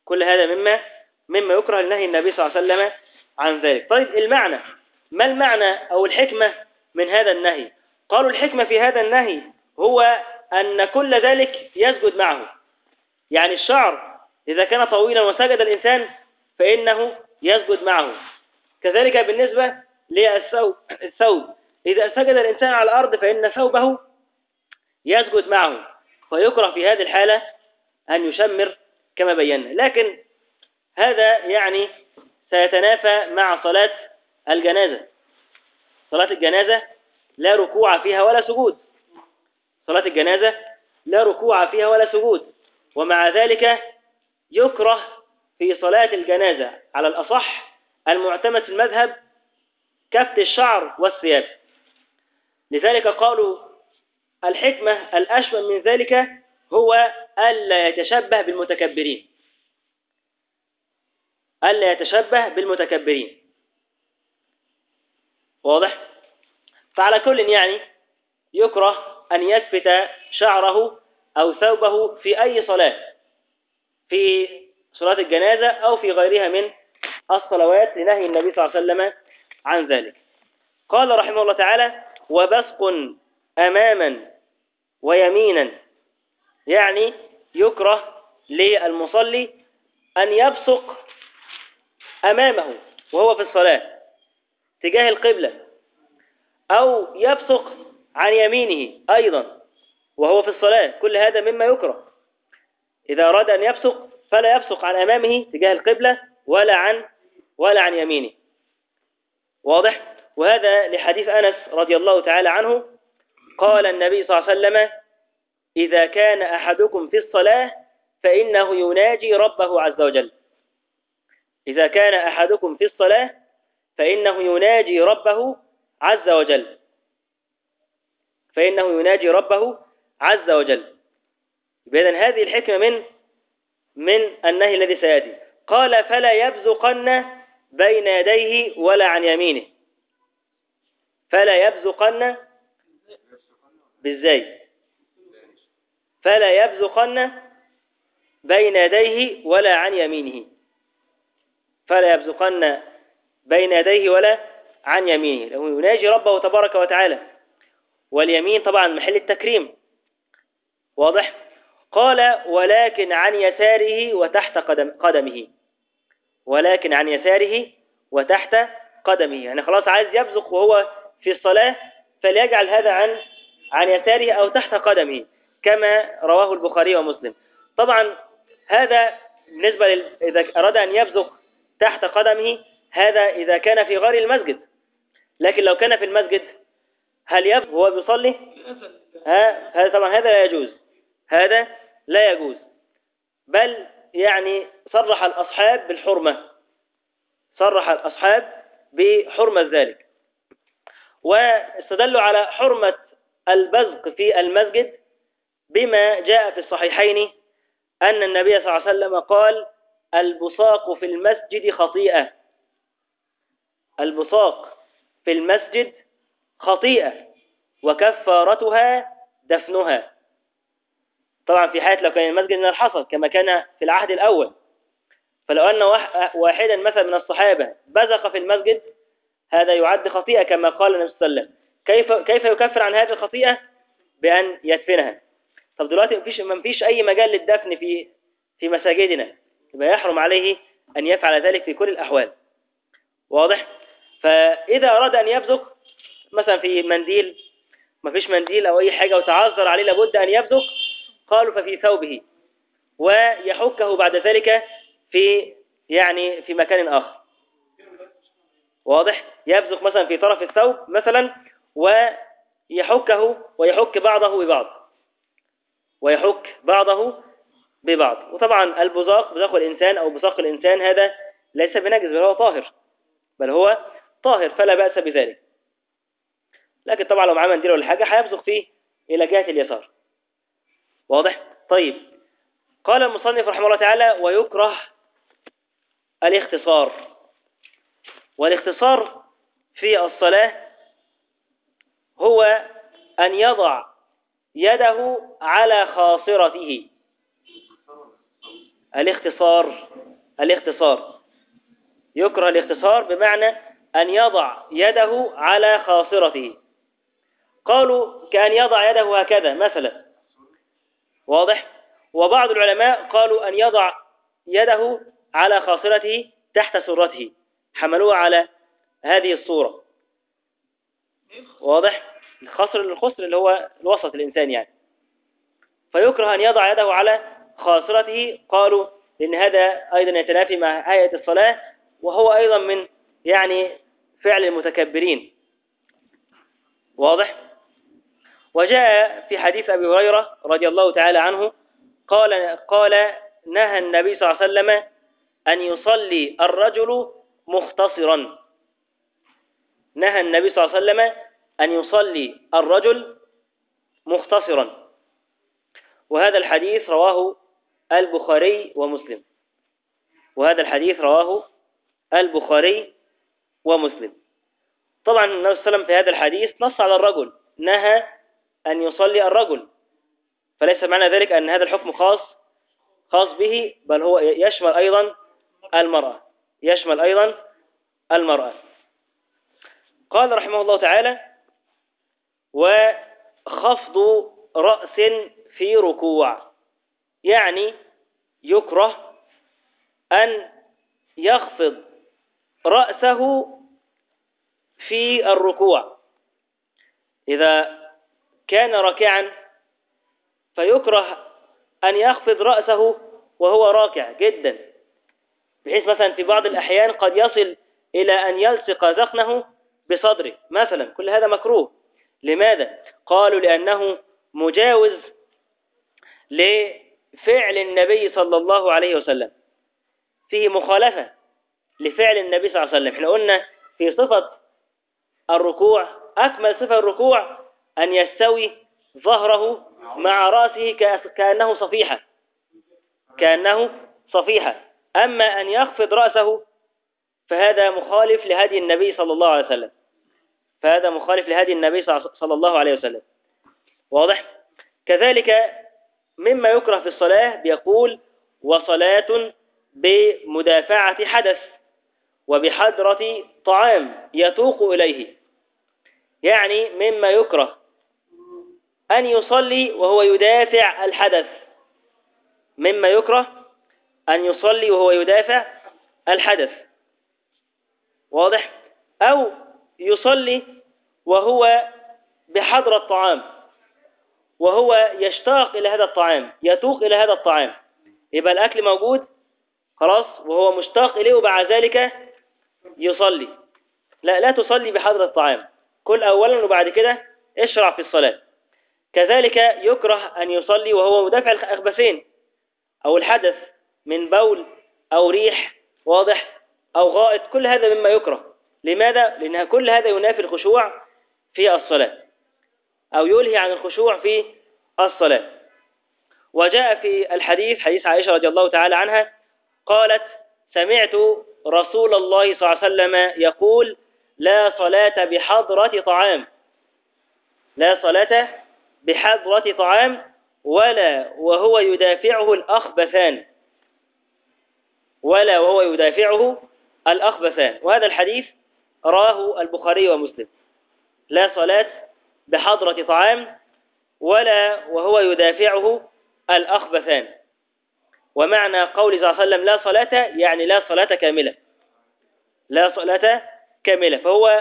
لنهي النبي صلى الله عليه وسلم عن ذلك. طيب ما المعنى أو الحكمة من هذا النهي؟ قالوا الحكمة في هذا النهي هو أن كل ذلك يسجد معه. يعني الشعر إذا كان طويلا وسجد الإنسان فإنه يسجد معه. كذلك بالنسبة للثوب، إذا سجد الإنسان على الأرض فإن ثوبه يسجد معه، فيكره في هذه الحالة أن يشمر كما بينا. لكن هذا يعني سيتنافى مع صلاة الجنازة. صلاة الجنازة لا ركوع فيها ولا سجود، ومع ذلك يكره في صلاة الجنازة على الأصح المعتمد في المذهب كف الشعر والثياب. لذلك قالوا الحكمة الأشمل من ذلك هو ألا يتشبه بالمتكبرين. واضح؟ فعلى كل يعني يكره أن يكفت شعره أو ثوبه في أي صلاة، في صلاة الجنازة أو في غيرها من الصلوات، لنهي النبي صلى الله عليه وسلم عن ذلك. قال رحمه الله تعالى: وبصق أماما ويمينا، يعني يكره للمصلي أن يبصق أمامه وهو في الصلاة تجاه القبلة، أو يبصق عن يمينه أيضا وهو في الصلاة، كل هذا مما يكره. إذا أراد أن يبصق فلا يبصق عن أمامه تجاه القبلة ولا عن يمينه. واضح؟ وهذا لحديث أنس رضي الله تعالى عنه، قال النبي صلى الله عليه وسلم: إذا كان أحدكم في الصلاة فإنه يناجي ربه عز وجل. إذا كان أحدكم في الصلاة فإنه يناجي ربه عز وجل. فإنه يناجي ربه عز وجل. إذن هذه الحكمة من النهي الذي سيأتي. قال: فلا يبزقن بين يديه ولا عن يمينه. فلا يبزقن بالزي. فلا يبزقن بين يديه ولا عن يمينه. فلا يبزقن بين يديه ولا عن يمينه، لأنه يناجي ربه تبارك وتعالى، واليمين طبعا محل التكريم. واضح؟ قال: ولكن عن يساره وتحت قدمه. ولكن عن يساره وتحت قدمه، يعني خلاص عايز يبزق وهو في الصلاة فليجعل هذا عن يساره أو تحت قدمه، كما رواه البخاري ومسلم. طبعا هذا بالنسبة إذا أراد أن يبزق تحت قدمه، هذا إذا كان في غير المسجد. لكن لو كان في المسجد هل يبزق وهو بيصلي؟ هذا طبعا هذا لا يجوز. هذا لا يجوز، بل يعني صرح الأصحاب بالحرمة. صرح الأصحاب بحرمة ذلك، واستدلوا على حرمة البزق في المسجد بما جاء في الصحيحين أن النبي صلى الله عليه وسلم قال: البصاق في المسجد خطيئة. البصاق في المسجد خطيئة وكفارتها دفنها. طبعا في حالة لو كان المسجد من الحصى كما كان في العهد الأول، فلو أن واحدا مثلا من الصحابة بزق في المسجد هذا يعد خطيئة كما قال النبي صلى الله عليه وسلم. كيف يكفر عن هذه الخطيئة؟ بأن يدفنها. طب دلوقتي ما فيش أي مجال للدفن في مساجدنا، يبقى يحرم عليه أن يفعل ذلك في كل الأحوال. واضح؟ فإذا أراد أن يبزق مثلا في منديل، ما فيش منديل أو أي حاجة وتعذر عليه لابد أن يبزق، قالوا ففي ثوبه، ويحكه بعد ذلك في مكان آخر. واضح؟ يبزق مثلا في طرف الثوب مثلا ويحك بعضه ببعض، ويحك بعضه ببعض. وطبعا بزاق الإنسان أو بزاق الإنسان هذا ليس بنجس، بل هو طاهر، فلا بأس بذلك. لكن طبعا لو معاه منديل ولا حاجة هيبزق فيه إلى جهة اليسار. واضح؟ طيب، قال المصنف رحمه الله تعالى: ويكره الاختصار. والاختصار في الصلاة هو أن يضع يده على خاصرته. الاختصار يكره الاختصار بمعنى أن يضع يده على خاصرته. قالوا كأن يضع يده هكذا مثلا. واضح؟ وبعض العلماء قالوا أن يضع يده على خاصرته تحت سرته، حملوها على هذه الصورة. واضح؟ الخصر اللي هو الوسط الإنسان يعني. فيكره أن يضع يده على خاصرته، قالوا لأن هذا أيضا يتنافي مع هيئة الصلاة، وهو أيضا من فعل المتكبرين. واضح؟ وجاء في حديث أبي هريرة رضي الله تعالى عنه قال: نهى النبي صلى الله عليه وسلم أن يصلي الرجل مختصرا. نهى النبي صلى الله عليه وسلم أن يصلي الرجل مختصرا. وهذا الحديث رواه البخاري ومسلم. طبعا النبي صلى الله عليه وسلم في هذا الحديث نص على الرجل، نهى أن يصلي الرجل، فليس معنى ذلك أن هذا الحكم خاص به، بل هو يشمل أيضا المرأة، يشمل أيضا المرأة. قال رحمه الله تعالى: وخفض رأس في ركوع، يعني يكره أن يخفض رأسه في الركوع. إذا كان راكعا فيكره أن يخفض رأسه وهو راكع جدا، بحيث مثلا في بعض الأحيان قد يصل إلى أن يلصق ذقنه بصدره مثلا، كل هذا مكروه. لماذا؟ قالوا لأنه مجاوز لفعل النبي صلى الله عليه وسلم، فيه مخالفة لفعل النبي صلى الله عليه وسلم. احنا قلنا في صفة الركوع، أكمل صفة الركوع أن يستوي ظهره مع رأسه كأنه صفيحة، كأنه صفيحة. أما أن يخفض رأسه فهذا مخالف لهدي النبي صلى الله عليه وسلم، فهذا مخالف لهدي النبي صلى الله عليه وسلم. واضح؟ كذلك مما يكره في الصلاة بيقول: وصلاة بمدافعة حدث وبحضرة طعام يتوق إليه، يعني مما يكره أن يصلي وهو يدافع الحدث، مما يكره أن يصلي وهو يدافع الحدث. واضح؟ أو يصلي وهو بحضرة طعام، وهو يشتاق إلى هذا الطعام، يتوق إلى هذا الطعام، يبقى الأكل موجود خلاص وهو مشتاق إليه، وبعد ذلك يصلي. لا تصلي بحضرة الطعام، كل أولا وبعد كده اشرع في الصلاة. كذلك يكره أن يصلي وهو مدافع الأخبثين أو الحدث من بول أو ريح، واضح، أو غائط، كل هذا مما يكره. لماذا؟ لأن كل هذا ينافي الخشوع في الصلاة أو يلهي عن الخشوع في الصلاة. وجاء في الحديث حديث عائشة رضي الله تعالى عنها قالت: سمعت رسول الله صلى الله عليه وسلم يقول: لا صلاة بحضرة طعام، لا صلاة بحضرة طعام ولا وهو يدافعه الأخبثان، ولا وهو يدافعه الأخبثان. وهذا الحديث راه البخاري ومسلم: لا صلاة بحضرة طعام ولا وهو يدافعه الأخبثان. ومعنى قول صلى الله عليه وسلم لا صلاة يعني لا صلاة كاملة، لا صلاة كاملة،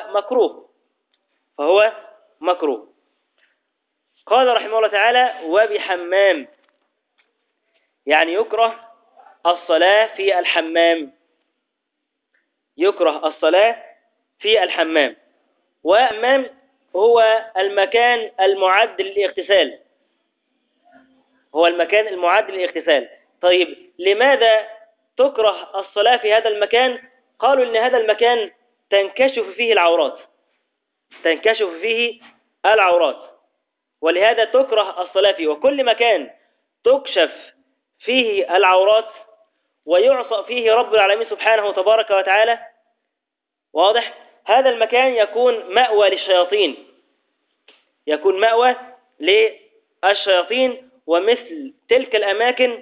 فهو مكروه. قال رحمه الله تعالى: وبحمام، يعني يكره الصلاة في الحمام، يكره الصلاة في الحمام. وأمام هو المكان المعد للاغتسال، هو المكان المعد للاغتسال. طيب لماذا تكره الصلاة في هذا المكان؟ قالوا إن هذا المكان تنكشف فيه العورات، تنكشف فيه العورات، ولهذا تكره الصلاة فيه. وكل مكان تكشف فيه العورات ويعصى فيه رب العالمين سبحانه وتبارك وتعالى، واضح، هذا المكان يكون مأوى للشياطين، يكون مأوى للشياطين. ومثل تلك الأماكن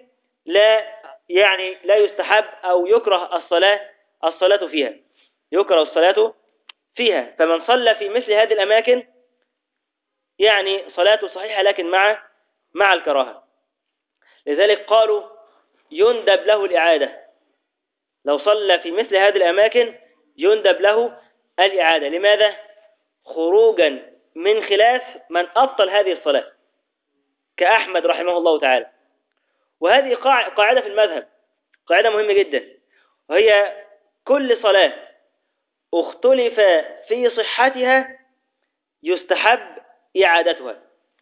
لا يستحب أو يكره الصلاة فيها، يكره الصلاة فيها. فمن صلى في مثل هذه الأماكن يعني صلاته صحيحة لكن مع الكراهة. لذلك قالوا يندب له الإعادة، لو صلى في مثل هذه الأماكن يندب له الإعادة. لماذا؟ خروجا من خلاف من أبطل هذه الصلاة كأحمد رحمه الله تعالى. وهذه قاعدة في المذهب، قاعدة مهمة جدا، وهي كل صلاة اختلف في صحتها يستحب إعادتها.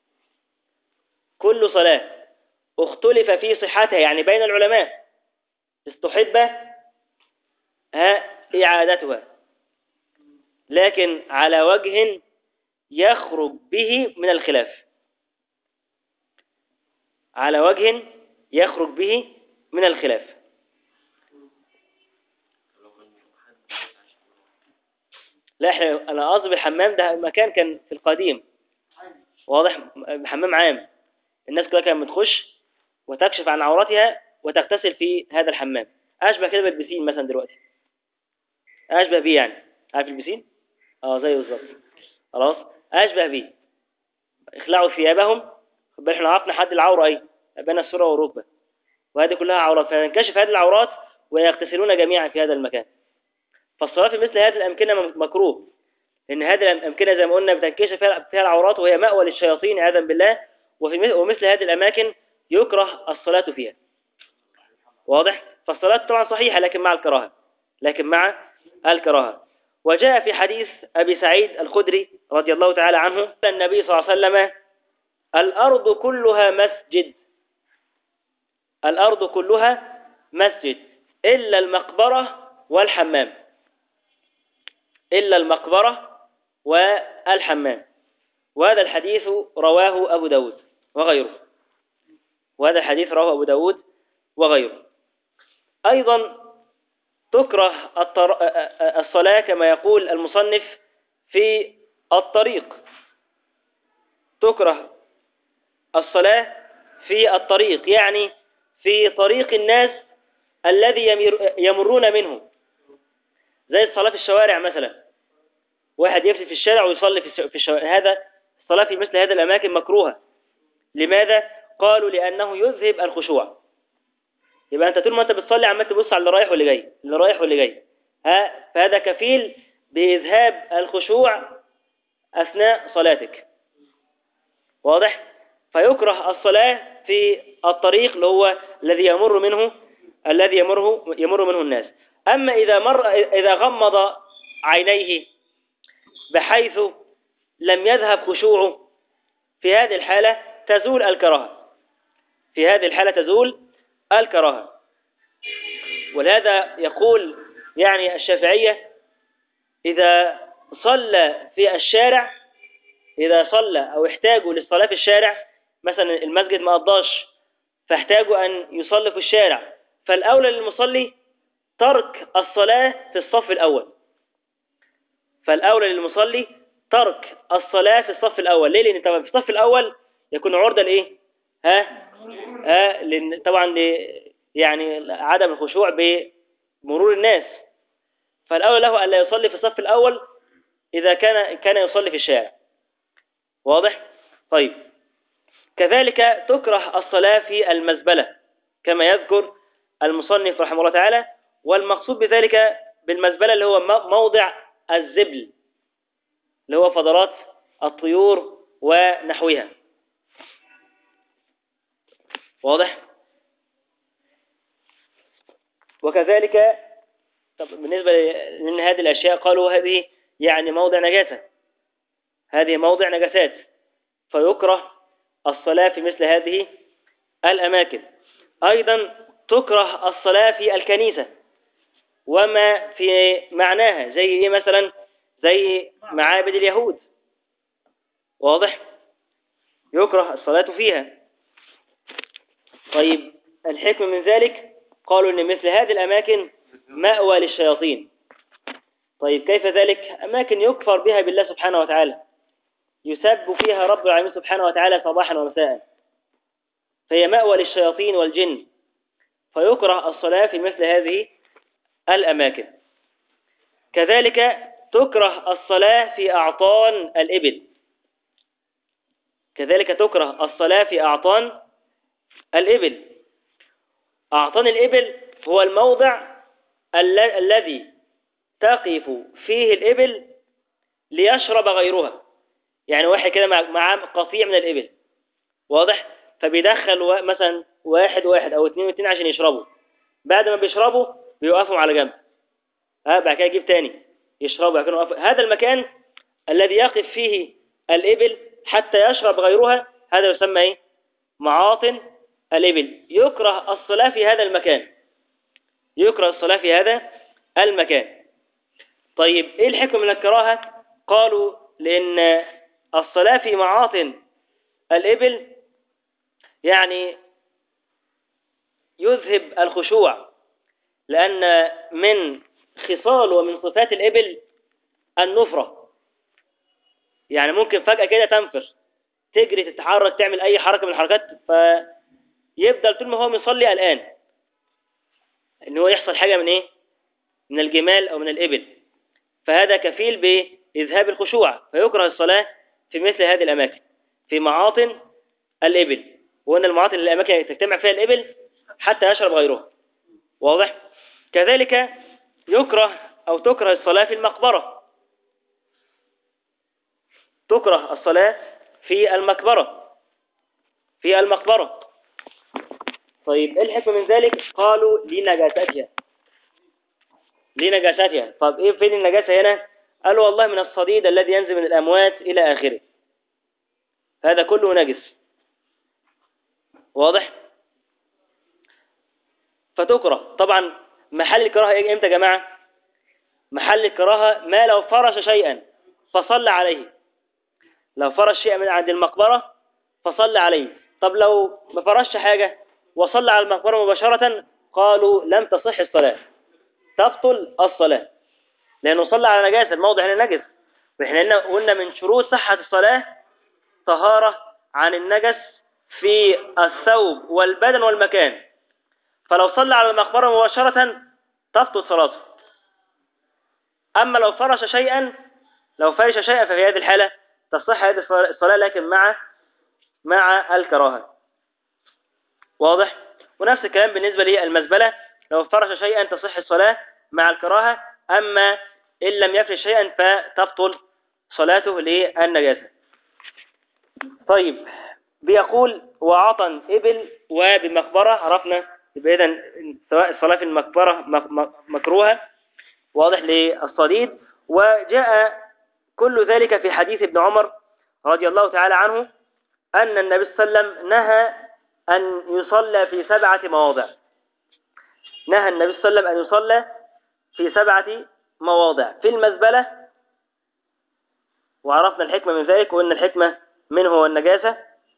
كل صلاة اختلف في صحتها يعني بين العلماء استحب إعادتها، لكن على وجه يخرج به من الخلاف، على وجه يخرج به من الخلاف. لا انا قصدي الحمام ده مكان كان في القديم، واضح؟ حمام عام، الناس كلها كانت بتخش وتكشف عن عورتها وتغتسل في هذا الحمام. اشبه كده بالبسين مثلا دلوقتي، اشبه بيه يعني. عارف البسين؟ اه زيه بالظبط. خلاص، اشبه بيه. اخلعوا ثيابهم. خد بالك احنا عرفنا حد العوره ايه، بين السره والركبه، وهذه كلها عورات، فينكشف هذه العورات ويغتسلون جميعا في هذا المكان. فالصلاه في مثل هذه الامكنه مكروه، لان هذه الامكنه زي ما قلنا بتنكشف فيها العورات، وهي مأوى للشياطين عياذا بالله. ومثل هذه الاماكن يكره الصلاه فيها. واضح؟ فالصلاه طبعا صحيحه لكن مع الكراهه، لكن مع الكراهه. وجاء في حديث ابي سعيد الخدري رضي الله تعالى عنه النبي صلى الله عليه وسلم: الارض كلها مسجد، الارض كلها مسجد الا المقبره والحمام، الا المقبره والحمام. وهذا الحديث رواه أبو داود وغيره، وهذا الحديث رواه أبو داود وغيره. أيضا تكره الصلاة كما يقول المصنف في الطريق، تكره الصلاة في الطريق، يعني في طريق الناس الذي يمرون منه، زي الصلاة في الشوارع مثلا، واحد يمشي في الشارع ويصلي في الشوارع، هذا الصلاة في مثل هذه الأماكن مكروهة. لماذا؟ قالوا لأنه يذهب الخشوع. يبقى أنت طول ما أنت بتصلي عمال تبص على اللي رايح واللي جاي، اللي رايح واللي جاي، فهذا كفيل بإذهاب الخشوع أثناء صلاتك. واضح؟ فيكره الصلاة في الطريق اللي هو الذي يمر منه، الذي يمر منه الناس. أما إذا غمض عينيه بحيث لم يذهب خشوعه، في هذه الحالة تزول الكراهة، في هذه الحالة تزول الكراهة. ولهذا يقول يعني الشافعية: إذا صلى في الشارع، إذا صلى أو احتاجوا للصلاة في الشارع، مثلا المسجد ما قضاش فاحتاجوا أن يصلي في الشارع، فالأولى للمصلي ترك الصلاة في الصف الأول، فالأولى للمصلي ترك الصلاة في الصف الأول. ليه؟ لأن طبعا في الصف الأول يكون عرضة لإيه؟ لأن طبعا يعني عدم الخشوع بمرور الناس، فالأولى له ألا يصلي في الصف الأول إذا كان يصلي في الشارع. واضح؟ طيب، كذلك تكره الصلاة في المزبلة كما يذكر المصنف رحمه الله تعالى. والمقصود بذلك بالمزبلة اللي هو موضع الزبل، اللي هو فضلات الطيور ونحوها. واضح؟ وكذلك بالنسبة لأن هذه الأشياء قالوا هذه يعني موضع نجاسة، هذه موضع نجاسات، فيكره الصلاة في مثل هذه الأماكن. أيضا تكره الصلاة في الكنيسة وما في معناها، زي إيه مثلا؟ زي معابد اليهود. واضح؟ يكره الصلاة فيها. طيب، الحكم من ذلك قالوا إن مثل هذه الأماكن مأوى للشياطين. طيب كيف ذلك؟ أماكن يكفر بها بالله سبحانه وتعالى، يسب فيها رب العالمين سبحانه وتعالى صباحا ومساء، فهي مأوى للشياطين والجن، فيكره الصلاة في مثل هذه الأماكن. كذلك تكره الصلاة في أعطان الإبل، كذلك تكره الصلاة في أعطان الإبل. أعطان الإبل هو الموضع الذي تقف فيه الإبل ليشرب غيرها، يعني واحد كده معاه قطيع من الإبل، واضح؟ فبيدخل مثلا واحد أو اتنين عشان يشربوا، بعد ما بيشربوا بيوقفوا على جنب، بعد كده يجيب تاني يشربوا. هذا المكان الذي يقف فيه الإبل حتى يشرب غيرها هذا يسمى إيه؟ معاطن الإبل. يكره الصلاة في هذا المكان، يكره الصلاة في هذا المكان. طيب إيه الحكم من الكراهة؟ قالوا لأن الصلاة في معاطن الإبل يعني يذهب الخشوع، لأن من خصال ومن صفات الإبل النفرة، يعني ممكن فجأة كده تنفر، تجري تتحرك تعمل أي حركة من الحركات، فيفضل طول ما هو مصلي قلقان إن هو يحصل حاجة من إيه؟ من الجمال أو من الإبل، فهذا كفيل بإذهاب الخشوع، فيكره الصلاة في مثل هذه الأماكن في معاطن الإبل. وأن المعاطن الأماكن التي تجتمع فيها الإبل حتى يشرب غيرها. واضح؟ كذلك يكره أو تكره الصلاة في المقبرة. تكره الصلاة في المقبرة. في المقبرة. طيب إيه الحكمة من ذلك؟ قالوا لنجاستها. لنجاستها. طب إيه فين النجاسة هنا؟ قالوا والله من الصديد الذي ينزل من الأموات إلى آخره، هذا كله نجس. واضح؟ فتكره. طبعا محل الكراهة إيه إمتى يا جماعة؟ محل الكراهة ما لو فرش شيئا فصلى عليه. لو فرش شيئا من عند المقبرة فصلى عليه. طب لو ما فرش حاجة وصلى على المقبرة مباشرة، قالوا لم تصح الصلاة، تبطل الصلاة، لأنه صلى على نجاسة، الموضع هنا نجس. وإحنا قلنا من شروط صحة الصلاة طهارة عن النجس في الثوب والبدن والمكان. فلو صلى على المقبرة مباشرة تبطل صلاته. أما لو فرش شيئا، لو فرش شيئا ففي هذه الحالة تصح هذه الصلاة، لكن مع الكراهة. واضح؟ ونفس الكلام بالنسبة للمزبلة، لو فرش شيئا تصح الصلاة مع الكراهة، أما إن لم يفرش شيئا فتبطل صلاته للنجاسة. طيب بيقول وعطن إبل وبمقبرة، عرفنا يبقى إذن سواء الصلاة في المقبرة مكروهة. واضح للصديد. وجاء كل ذلك في حديث ابن عمر رضي الله تعالى عنه أن النبي صلى الله عليه وسلم نهى أن يصلى في 7 مواضع. نهى النبي صلى الله عليه وسلم أن يصلى في 7 مواضع: في المزبلة، وعرفنا الحكمة من ذلك وأن الحكمة منه هو النجاسة،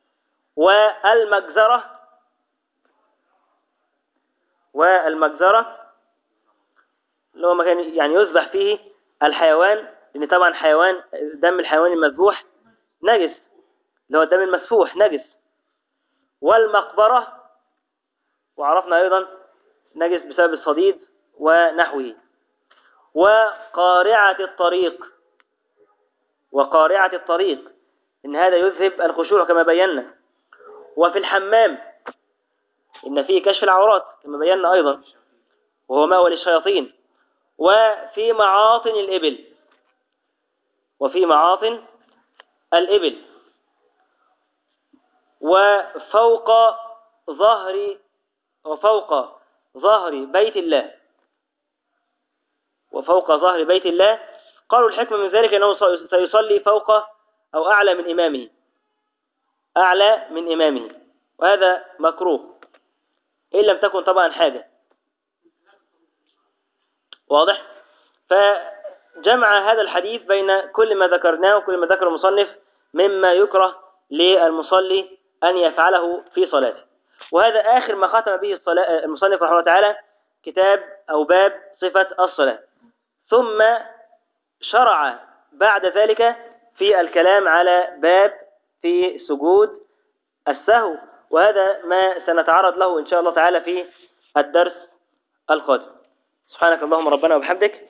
والمجزرة اللي هو مكان يعني يذبح فيه الحيوان، لأن طبعا حيوان دم الحيوان المذبوح نجس، اللي هو الدم المسفوح نجس. والمقبرة، وعرفنا أيضا نجس بسبب الصديد ونحوه. وقارعة الطريق، وقارعة الطريق إن هذا يذهب الخشوع كما بينا. وفي الحمام إن فيه كشف العورات كما بينا أيضا، وهو مأوى للشياطين. وفي معاطن الإبل، وفي معاطن الإبل. وفوق ظهر بيت الله، وفوق ظهر بيت الله. قالوا الحكمة من ذلك أنه سيصلي فوق أو أعلى من إمامه، أعلى من إمامه، وهذا مكروه إن لم تكن طبعا حاجة. واضح؟ فجمع هذا الحديث بين كل ما ذكرناه وكل ما ذكر المصنف مما يكره للمصلي أن يفعله في صلاته. وهذا آخر ما ختم به المصنف رحمه الله تعالى كتاب أو باب صفة الصلاة. ثم شرع بعد ذلك في الكلام على باب في سجود السهو، وهذا ما سنتعرض له إن شاء الله تعالى في الدرس القادم. سبحانك اللهم ربنا وبحمدك